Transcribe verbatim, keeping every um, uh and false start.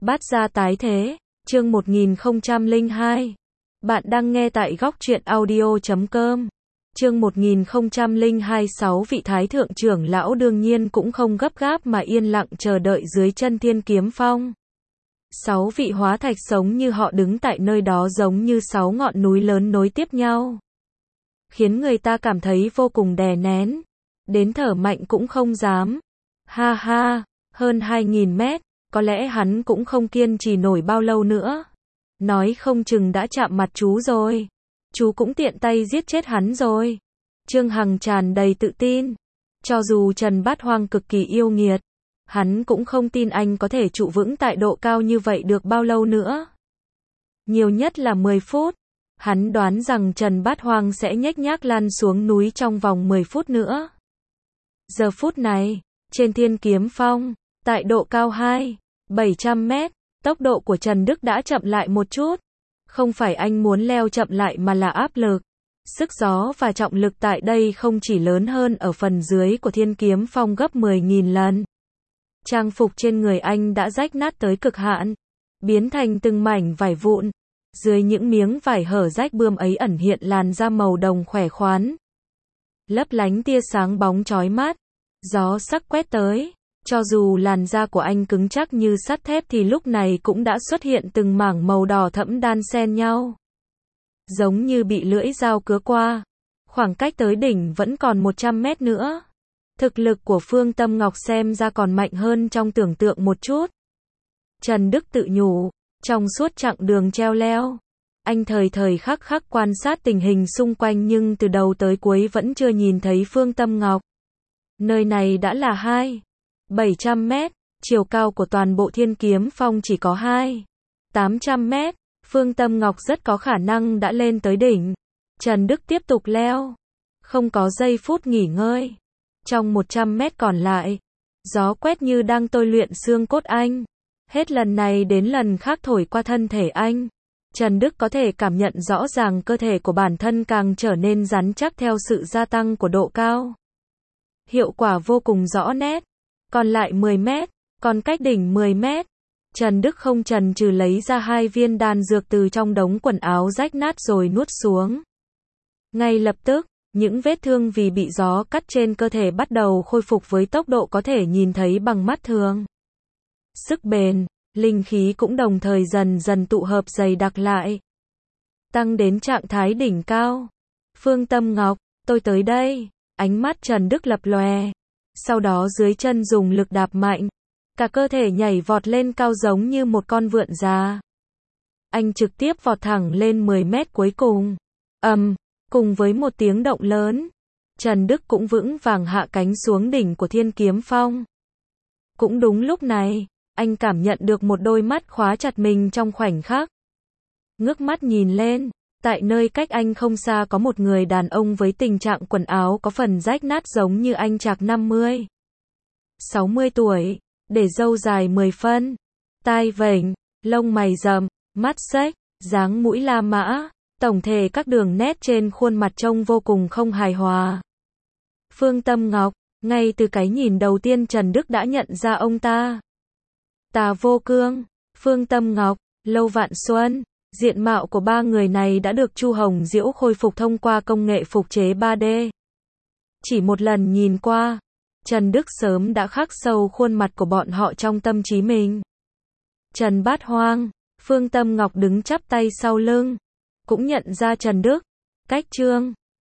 Bát gia tái thế, chương một nghìn không trăm lẻ hai. Bạn đang nghe tại góc truyện audio chấm com. Chương một nghìn không trăm lẻ hai. Sáu vị thái thượng trưởng lão đương nhiên cũng không gấp gáp mà yên lặng chờ đợi dưới chân Thiên Kiếm Phong. Sáu vị hóa thạch sống như họ đứng tại nơi đó giống như sáu ngọn núi lớn nối tiếp nhau, khiến người ta cảm thấy vô cùng đè nén, đến thở mạnh cũng không dám. Ha ha, hơn hai nghìn mét, có lẽ hắn cũng không kiên trì nổi bao lâu nữa. Nói không chừng đã chạm mặt chú rồi. Chú cũng tiện tay giết chết hắn rồi. Trương Hằng tràn đầy tự tin. Cho dù Trần Bát Hoang cực kỳ yêu nghiệt, hắn cũng không tin anh có thể trụ vững tại độ cao như vậy được bao lâu nữa. Nhiều nhất là mười phút. Hắn đoán rằng Trần Bát Hoang sẽ nhếch nhác lăn xuống núi trong vòng mười phút nữa. Giờ phút này, trên Thiên Kiếm Phong, tại độ cao hai nghìn bảy trăm mét, tốc độ của Trần Đức đã chậm lại một chút. Không phải anh muốn leo chậm lại mà là áp lực. Sức gió và trọng lực tại đây không chỉ lớn hơn ở phần dưới của Thiên Kiếm Phong gấp mười nghìn lần. Trang phục trên người anh đã rách nát tới cực hạn, biến thành từng mảnh vải vụn. Dưới những miếng vải hở rách bươm ấy ẩn hiện làn da màu đồng khỏe khoắn, lấp lánh tia sáng bóng chói mắt. Gió sắc quét tới, cho dù làn da của anh cứng chắc như sắt thép thì lúc này cũng đã xuất hiện từng mảng màu đỏ thẫm đan xen nhau, giống như bị lưỡi dao cứa qua. Khoảng cách tới đỉnh vẫn còn một trăm mét nữa. Thực lực của Phương Tâm Ngọc xem ra còn mạnh hơn trong tưởng tượng một chút. Trần Đức tự nhủ, trong suốt chặng đường treo leo, anh thời thời khắc khắc quan sát tình hình xung quanh nhưng từ đầu tới cuối vẫn chưa nhìn thấy Phương Tâm Ngọc. Nơi này đã là hai nghìn bảy trăm mét, chiều cao của toàn bộ Thiên Kiếm Phong chỉ có hai nghìn tám trăm mét, Phương Tâm Ngọc rất có khả năng đã lên tới đỉnh. Trần Đức tiếp tục leo, không có giây phút nghỉ ngơi. Trong một trăm mét còn lại, gió quét như đang tôi luyện xương cốt anh. Hết lần này đến lần khác thổi qua thân thể anh. Trần Đức có thể cảm nhận rõ ràng cơ thể của bản thân càng trở nên rắn chắc theo sự gia tăng của độ cao. Hiệu quả vô cùng rõ nét. Còn lại mười mét, còn cách đỉnh mười mét. Trần Đức không chần chừ lấy ra hai viên đan dược từ trong đống quần áo rách nát rồi nuốt xuống. Ngay lập tức, những vết thương vì bị gió cắt trên cơ thể bắt đầu khôi phục với tốc độ có thể nhìn thấy bằng mắt thường. Sức bền, linh khí cũng đồng thời dần dần tụ hợp dày đặc lại, tăng đến trạng thái đỉnh cao. Phương Tâm Ngọc, tôi tới đây. Ánh mắt Trần Đức lập lòe. Sau đó dưới chân dùng lực đạp mạnh, cả cơ thể nhảy vọt lên cao giống như một con vượn già. Anh trực tiếp vọt thẳng lên mười mét cuối cùng. Ầm, um, cùng với một tiếng động lớn, Trần Đức cũng vững vàng hạ cánh xuống đỉnh của Thiên Kiếm Phong. Cũng đúng lúc này, anh cảm nhận được một đôi mắt khóa chặt mình trong khoảnh khắc. Ngước mắt nhìn lên, tại nơi cách anh không xa có một người đàn ông với tình trạng quần áo có phần rách nát giống như anh chạc năm mươi, sáu mươi tuổi, để râu dài mười phân, tai vểnh, lông mày rậm, mắt xếch, dáng mũi la mã, tổng thể các đường nét trên khuôn mặt trông vô cùng không hài hòa. Phương Tâm Ngọc, ngay từ cái nhìn đầu tiên Trần Đức đã nhận ra ông ta. Tà Vô Cương, Phương Tâm Ngọc, Lâu Vạn Xuân. Diện mạo của ba người này đã được Chu Hồng Diễu khôi phục thông qua công nghệ phục chế ba D. Chỉ một lần nhìn qua, Trần Đức sớm đã khắc sâu khuôn mặt của bọn họ trong tâm trí mình. Trần Bát Hoang, Phương Tâm Ngọc đứng chắp tay sau lưng, cũng nhận ra Trần Đức. Cách Trương